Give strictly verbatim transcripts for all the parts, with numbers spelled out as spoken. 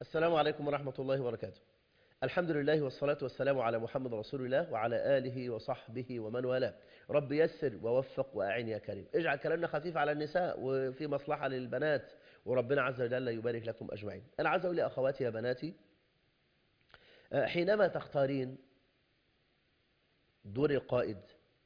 السلام عليكم ورحمة الله وبركاته. الحمد لله والصلاة والسلام على محمد رسول الله وعلى آله وصحبه ومن والاه. رب يسر ووفق وأعين يا كريم. اجعل كلامنا خفيف على النساء وفي مصلحة للبنات، وربنا عز وجل يبارك لكم أجمعين. أنا عايز أقول لأخواتي يا بناتي، حينما تختارين دور القائد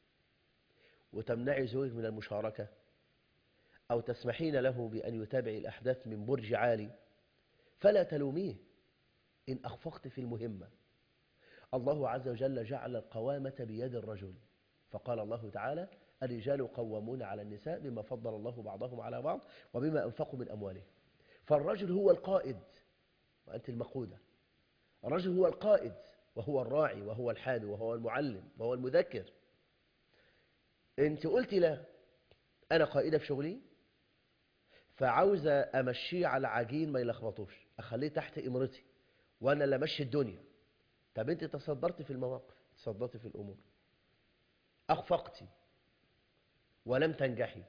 وتمنعي زوجك من المشاركة أو تسمحين له بأن يتابع الأحداث من برج عالي، فلا تلوميه إن أخفقت في المهمة. الله عز وجل جعل القوامة بيد الرجل، فقال الله تعالى: الرجال قوامون على النساء بما فضل الله بعضهم على بعض وبما أنفقوا من أموالهم. فالرجل هو القائد وأنت المقودة. الرجل هو القائد وهو الراعي وهو الحامي وهو المعلم وهو المذكر. أنت قلت لا، أنا قائدة في شغلي، فعاوزة أمشيه على عجين ما يلخبطوش، أخليه تحت إمرتي وأنا اللي أمشي الدنيا. طب أنت تصدرت في المواقف، تصدرت في الأمور، أخفقتي ولم تنجحي،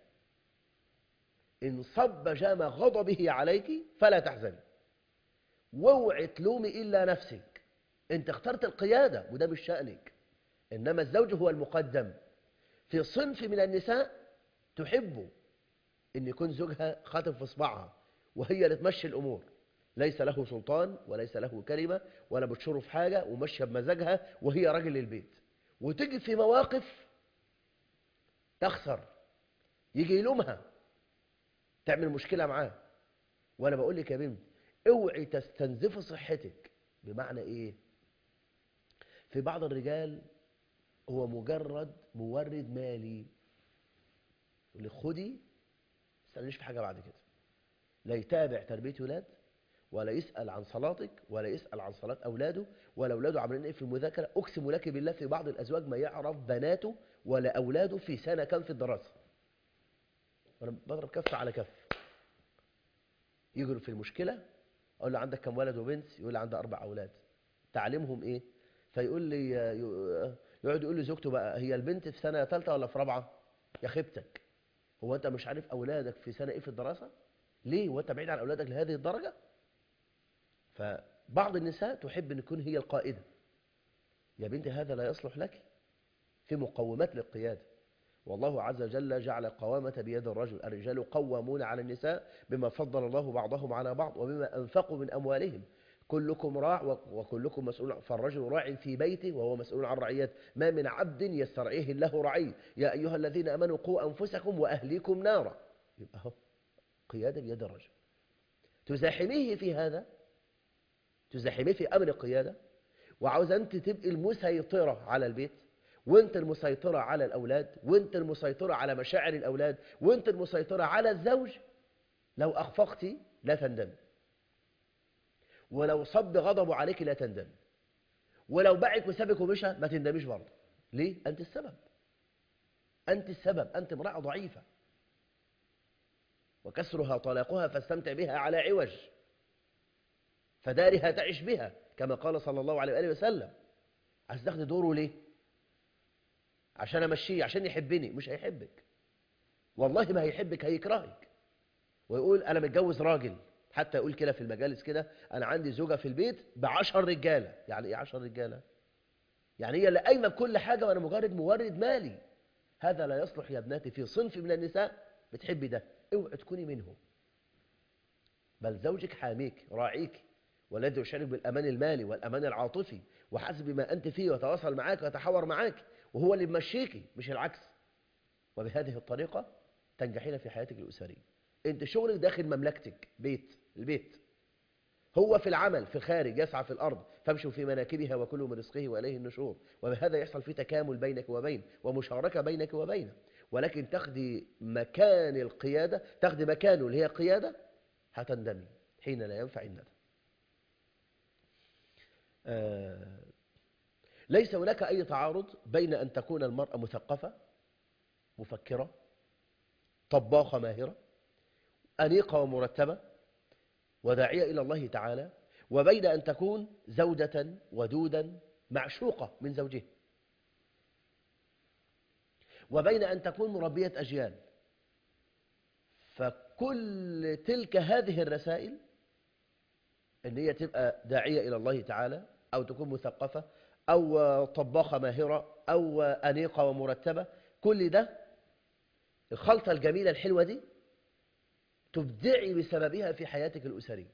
إن صب جام غضبه عليك فلا تحزني، واوعي تلومي إلا نفسك. أنت اخترت القيادة وده مش شأنك، إنما الزوج هو المقدم. في صنف من النساء تحب إن يكون زوجها خاتم في صباعها وهي اللي تمشي الأمور، ليس له سلطان وليس له كلمة ولا بتشره في حاجة وماشيه بمزاجها وهي راجل البيت. وتجي في مواقف تخسر، يجي يلومها، تعمل مشكلة معاه. وأنا بقول لك يا بنت، اوعي تستنزفي صحتك. بمعنى إيه؟ في بعض الرجال هو مجرد مورد مالي، يقول لك خدي، ما تسألنيش في حاجة بعد كده. لا يتابع تربية ولاد، ولا يسأل عن صلاتك، ولا يسأل عن صلاة أولاده، ولا أولاده عاملين إيه في المذاكرة. أقسم لك بالله في بعض الأزواج ما يعرف بناته ولا أولاده في سنة كام في الدراسة. وأنا بضرب كف على كف. يجروا في المشكلة، أقول له عندك كم ولد وبنت؟ يقول لي عندي أربع أولاد. تعليمهم إيه؟ فيقول لي، يقعد يقول لي زوجته بقى، هي البنت في سنة ثالثة ولا في رابعة؟ يا خيبتك، هو أنت مش عارف أولادك في سنة إيه في الدراسة؟ ليه؟ وأنت بعيد عن أولادك لهذه الدرجة؟ فبعض النساء تحب أن تكون هي القائدة. يا بنتي هذا لا يصلح لك، في مقومات للقيادة. والله عز وجل جعل القوامة بيد الرجل، الرجال قوامون على النساء بما فضل الله بعضهم على بعض وبما أنفقوا من أموالهم. كلكم راع وكلكم مسؤول، فالرجل راع في بيته وهو مسؤول عن رعيته. ما من عبد يسترعيه الله رعي. يا أيها الذين أمنوا قوا أنفسكم وأهليكم نارا. يبقى هو قيادة بيد الرجل. تزاحميه في هذا، تزاحميه في أمر القيادة، وعاوز أنت تبقي المسيطرة على البيت، وانت المسيطرة على الأولاد، وانت المسيطرة على مشاعر الأولاد، وانت المسيطرة على الزوج. لو أخفقتي لا تندمي، ولو صب غضبه عليك لا تندمي، ولو باعك وسابك ومشى ما تندميش برضه. ليه؟ أنت السبب، أنت السبب، أنت امرأة ضعيفة. وكسرها طلاقها فاستمتع بها على عوج، فدارها تعش بها، كما قال صلى الله عليه وآله وسلم. عايز تاخدي دوره ليه؟ عشان امشيه، عشان يحبني. مش هيحبك والله، ما هيحبك، هيكرهك ويقول انا متجوز راجل. حتى يقول كده في المجالس كده، انا عندي زوجة في البيت بعشر رجالة. يعني ايه عشر رجالة؟ يعني هي اللي قايمة بكل حاجة وانا مجرد مورد مالي. هذا لا يصلح يا ابناتي. في صنف من النساء بتحبي ده، اوعي تكوني منهم. بل زوجك حاميك راعيك، والذي يشعرك بالامان المالي والامان العاطفي، وحسب ما انت فيه وتواصل معاك ويتحاور معاك، وهو اللي بمشيكي مش العكس. وبهذه الطريقة تنجحين في حياتك الأسرية. انت شغلك داخل مملكتك، بيت البيت. هو في العمل في الخارج، يسعى في الأرض، فامشوا في مناكبها وكلوا من رزقه وإليه النشور. وبهذا يحصل في تكامل بينك وبين، ومشاركة بينك وبينه. ولكن تاخدي مكان القيادة، تاخدي مكانه اللي هي قيادة، هتندمي حين لا ينفع الندم. آه ليس هناك أي تعارض بين أن تكون المرأة مثقفة، مفكرة، طباخة ماهرة، أنيقة ومرتبة وداعية إلى الله تعالى، وبين أن تكون زوجة ودودا معشوقة من زوجها، وبين أن تكون مربية أجيال. فكل تلك هذه الرسائل إن هي تبقى داعية إلى الله تعالى، أو تكون مثقفة، أو طباخة ماهرة، أو أنيقة ومرتبة. كل ده الخلطة الجميلة الحلوة دي تبدعي بسببها في حياتك الأسرية.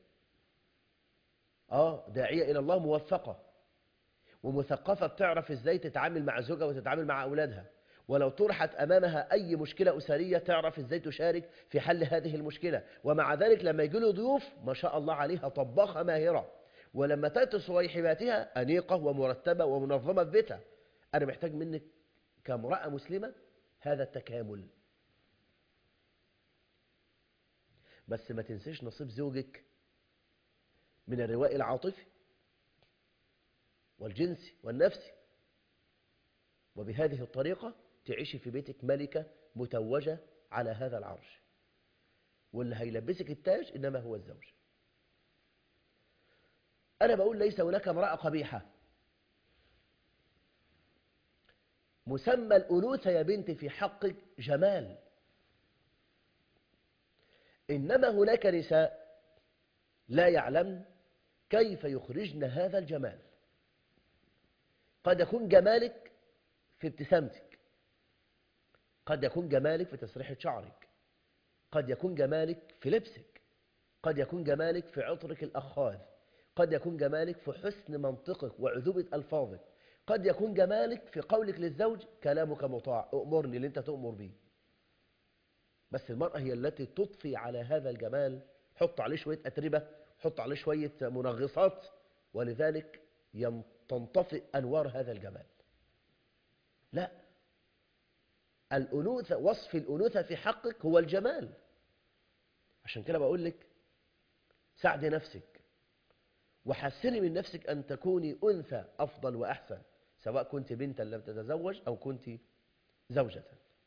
آه داعية إلى الله موفقة ومثقفة، بتعرف إزاي تتعامل مع زوجها وتتعامل مع أولادها، ولو طرحت أمامها أي مشكلة أسرية تعرف إزاي تشارك في حل هذه المشكلة. ومع ذلك لما يجي له ضيوف ما شاء الله عليها طباخة ماهرة، ولما تأتي صويحباتها أنيقة ومرتبة ومنظمة في بيتها. أنا محتاج منك كامرأة مسلمة هذا التكامل. بس ما تنسيش نصيب زوجك من الرواء العاطفي والجنسي والنفسي، وبهذه الطريقة تعيشي في بيتك ملكة متوجة على هذا العرش، واللي هيلبسك التاج إنما هو الزوج. أنا بقول ليس هناك امرأة قبيحة. مسمى الأنوثة يا بنتي في حقك جمال، إنما هناك نساء لا يعلمن كيف يخرجن هذا الجمال. قد يكون جمالك في ابتسامتك، قد يكون جمالك في تسريحة شعرك، قد يكون جمالك في لبسك، قد يكون جمالك في عطرك الأخاذ، قد يكون جمالك في حسن منطقك وعذوبة ألفاظك، قد يكون جمالك في قولك للزوج كلامك مطاع، أؤمرني اللي أنت تؤمر به. بس المرأة هي التي تضفي على هذا الجمال، حط عليه شوية أتربة، حط عليه شوية منغصات، ولذلك تنطفئ أنوار هذا الجمال. لا، الأنوثة، وصف الأنوثة في حقك هو الجمال. عشان كده بقول لك ساعدي نفسك وحسني من نفسك أن تكوني أنثى أفضل وأحسن، سواء كنت بنتا لم تتزوج أو كنت زوجة.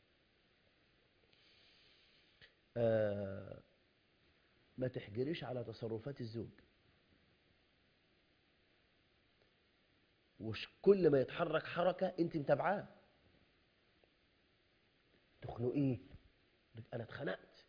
آه ما تحجريش على تصرفات الزوج، وش كل ما يتحرك حركة أنت متابعاه. تخنقيه، أنا اتخنقت،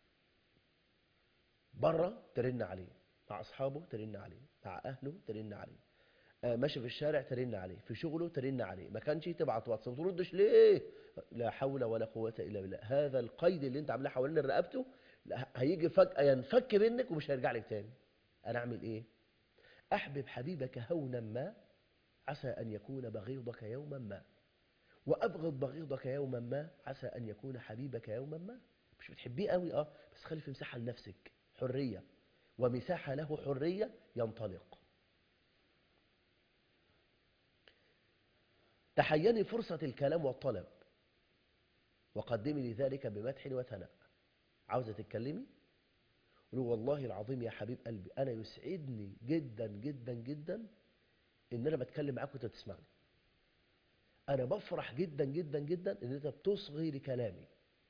بره ترن عليه، مع أصحابه ترن عليه، مع أهله ترن عليه، آه ماشي في الشارع ترن عليه، في شغله ترن عليه، ما كانش تبعت واتس ما تردش ليه؟ لا حول ولا قوة إلا بالله. هذا القيد اللي أنت عاملاه حوالين رقبته هيجي فجأة ينفك منك ومش هيرجع لك تاني. أنا أعمل إيه؟ أحبب حبيبك هونا ما عسى أن يكون بغيضك يوما ما، وأبغض بغيضك يوما ما عسى أن يكون حبيبك يوما ما. مش بتحبيه قوي اه، بس خلي في مساحة لنفسك، حرية، ومساحة له حرية ينطلق. تحيني فرصة الكلام والطلب، وقدمي لذلك بمدح وثناء. عاوزة تتكلمي؟ قولوا والله العظيم يا حبيب قلبي أنا يسعدني جدا جدا جدا إن أنا بتكلم معاك وأنت بتسمعني. أنا بفرح جدا جدا جدا إن أنت بتصغي لكلامي.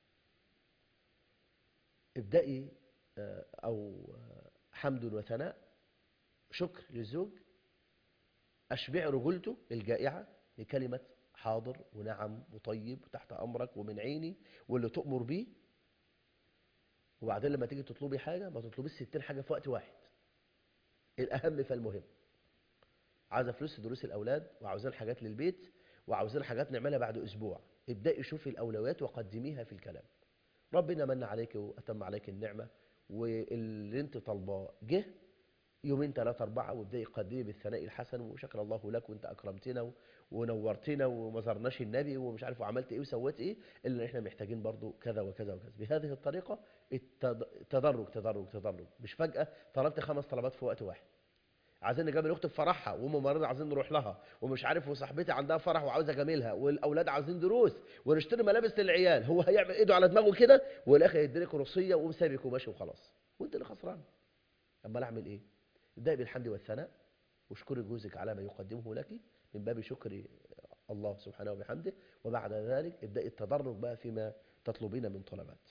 ابدأي أو حمد وثناء، شكر للزوج، أشبع رجولته الجائعة بكلمة حاضر ونعم وطيب وتحت أمرك ومن عيني واللي تؤمر بيه. وبعدين لما تيجي تطلبي حاجة ما تطلبيش ستين حاجة في وقت واحد، الأهم فالمهم. عايزة فلوس دروس الأولاد، وعاوزين حاجات للبيت، وعاوزين حاجات نعملها بعد أسبوع. ابدأي شوفي الأولويات وقدميها في الكلام. ربنا من عليك وأتم عليك النعمة، واللي انت طالباه جه يومين ثلاثة أربعة، وابدأي قدمي بالثناء الحسن وشكر الله لك وانت أكرمتنا ونورتنا وما زرناش النبي ومش عارف وعملت إيه وسويت إيه، إلا إحنا محتاجين برضو كذا وكذا وكذا. بهذه الطريقة التدرج تدرج تدرج، مش فجأة طلبت خمس طلبات في وقت واحد. عايزين نجامل اختي في فرحها، وام مريضه عايزين نروح لها، ومش عارف وصاحبتي عندها فرح وعاوزه اجاملها، والاولاد عاوزين دروس، ونشتري ملابس للعيال. هو هيعمل ايده على دماغه كده والاخر يديلك روسيه وقوم سابك وماشي وخلاص، وانت اللي خسران. امال اعمل ايه؟ ابدأي بالحمد والثناء، واشكري جوزك على ما يقدمه لك من باب شكر الله سبحانه وبحمده، وبعد ذلك ابدأي التدرج بقى فيما تطلبين من طلبات.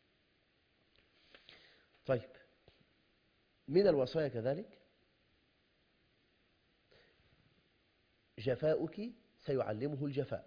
طيب، من الوصايا كذلك جفاؤك سيعلمه الجفاء،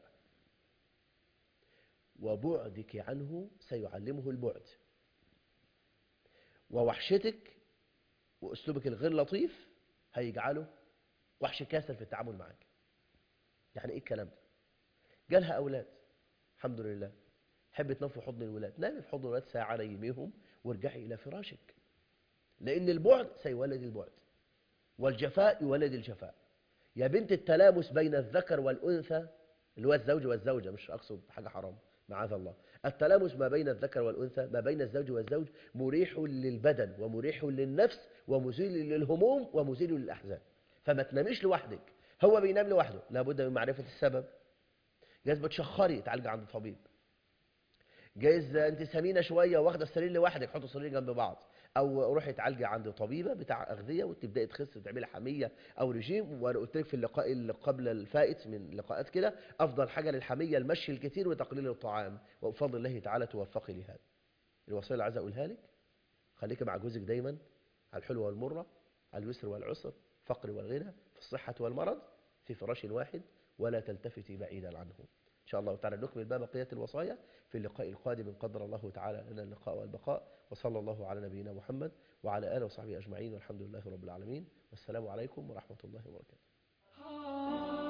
وبعدك عنه سيعلمه البعد، ووحشتك وأسلوبك الغير لطيف هيجعله وحش كاسر في التعامل معك. يعني ايه الكلام ده؟ جالها اولاد الحمد لله، حب تنام في حضن الولاد، نامي في حضن الولاد ساعه نيميهم وارجعي الى فراشك، لان البعد سيولد البعد والجفاء يولد الجفاء. يا بنت التلامس بين الذكر والانثى اللي هو الزوج والزوجه، مش اقصد حاجه حرام معاذ الله، التلامس ما بين الذكر والانثى ما بين الزوج والزوج مريح للبدن ومريح للنفس ومزيل للهموم ومزيل للاحزان. فما تناميش لوحدك، هو بينام لوحده لابد من معرفه السبب. جايز بتشخري تعالجي عند طبيب، جايز انت سمينه شويه واخده السرير لوحدك، حطوا السرير جنب بعض، او روحي تعالجي عند طبيبه بتاع اغذيه وتبداي تخسي وتعملي حميه او رجيم. وانا قلت لك في اللقاء اللي قبل الفائت من لقاءات كده، افضل حاجه للحميه المشي الكتير وتقليل الطعام، وبفضل الله تعالى توفقي لهذا. الوصيه اللي عايز اقولها لك، خليكي مع جوزك دايما على الحلوه والمره، على اليسر والعسر، الفقر والغنى، في الصحه والمرض، في فراش واحد، ولا تلتفتي بعيدا عنه. إن شاء الله تعالى نكمل بقى بقية الوصايا في اللقاء القادم إن قدر الله تعالى لنا اللقاء والبقاء. وصلى الله على نبينا محمد وعلى آله وصحبه أجمعين، والحمد لله رب العالمين، والسلام عليكم ورحمة الله وبركاته.